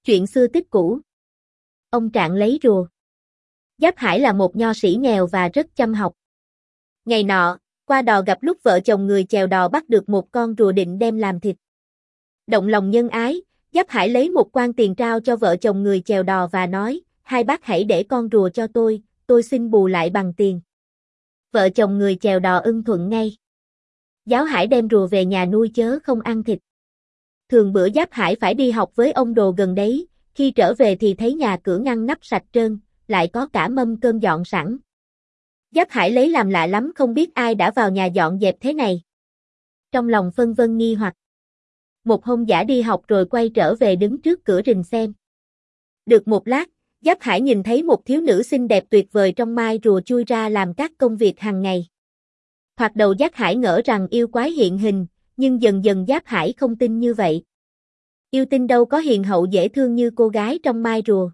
Chuyện xưa tích cũ. Ông Trạng lấy rùa. Giáp Hải là một nho sĩ nghèo và rất chăm học. Ngày nọ, qua đò gặp lúc vợ chồng người chèo đò bắt được một con rùa định đem làm thịt. Động lòng nhân ái, Giáp Hải lấy một quan tiền trao cho vợ chồng người chèo đò và nói, hai bác hãy để con rùa cho tôi xin bù lại bằng tiền. Vợ chồng người chèo đò ưng thuận ngay. Giáo Hải đem rùa về nhà nuôi chớ không ăn thịt. Thường bữa Giáp Hải phải đi học với ông đồ gần đấy, khi trở về thì thấy nhà cửa ngăn nắp sạch trơn, lại có cả mâm cơm dọn sẵn. Giáp Hải lấy làm lạ lắm không biết ai đã vào nhà dọn dẹp thế này. Trong lòng phân vân nghi hoặc. Một hôm Giả đi học rồi quay trở về đứng trước cửa rình xem. Được một lát, Giáp Hải nhìn thấy một thiếu nữ xinh đẹp tuyệt vời trong mai rùa chui ra làm các công việc hàng ngày. Thoạt đầu Giáp Hải ngỡ rằng yêu quái hiện hình, nhưng dần dần Giáp Hải không tin như vậy. Yêu tinh đâu có hiền hậu dễ thương như cô gái trong mai rùa.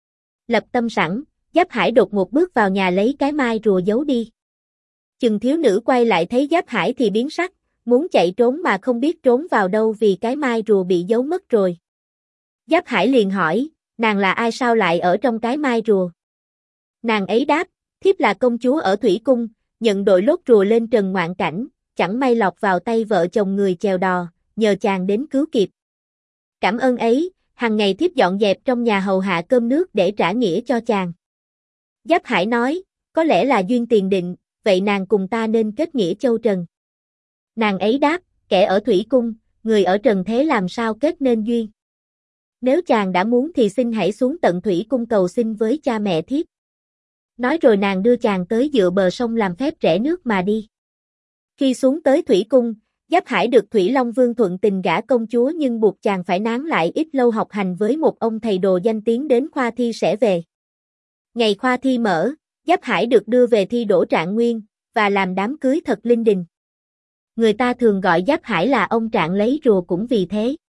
Lập tâm sẵn, Giáp Hải đột ngột bước vào nhà lấy cái mai rùa giấu đi. Chừng thiếu nữ quay lại thấy Giáp Hải thì biến sắc, muốn chạy trốn mà không biết trốn vào đâu vì cái mai rùa bị giấu mất rồi. Giáp Hải liền hỏi, nàng là ai sao lại ở trong cái mai rùa? Nàng ấy đáp, thiếp là công chúa ở Thủy Cung, nhận đội lốt rùa lên trần ngoạn cảnh, chẳng may lọt vào tay vợ chồng người chèo đò, nhờ chàng đến cứu kịp. Cảm ơn ấy, hàng ngày thiếp dọn dẹp trong nhà hầu hạ cơm nước để trả nghĩa cho chàng. Giáp Hải nói, có lẽ là duyên tiền định, vậy nàng cùng ta nên kết nghĩa châu trần. Nàng ấy đáp, kẻ ở Thủy Cung, người ở trần thế làm sao kết nên duyên. Nếu chàng đã muốn thì xin hãy xuống tận Thủy Cung cầu xin với cha mẹ thiếp. Nói rồi nàng đưa chàng tới dựa bờ sông làm phép rẽ nước mà đi. Khi xuống tới Thủy Cung, Giáp Hải được Thủy Long Vương thuận tình gả công chúa nhưng buộc chàng phải nán lại ít lâu học hành với một ông thầy đồ danh tiếng đến khoa thi sẽ về. Ngày khoa thi mở, Giáp Hải được đưa về thi đỗ trạng nguyên, và làm đám cưới thật linh đình. Người ta thường gọi Giáp Hải là ông Trạng lấy rùa cũng vì thế.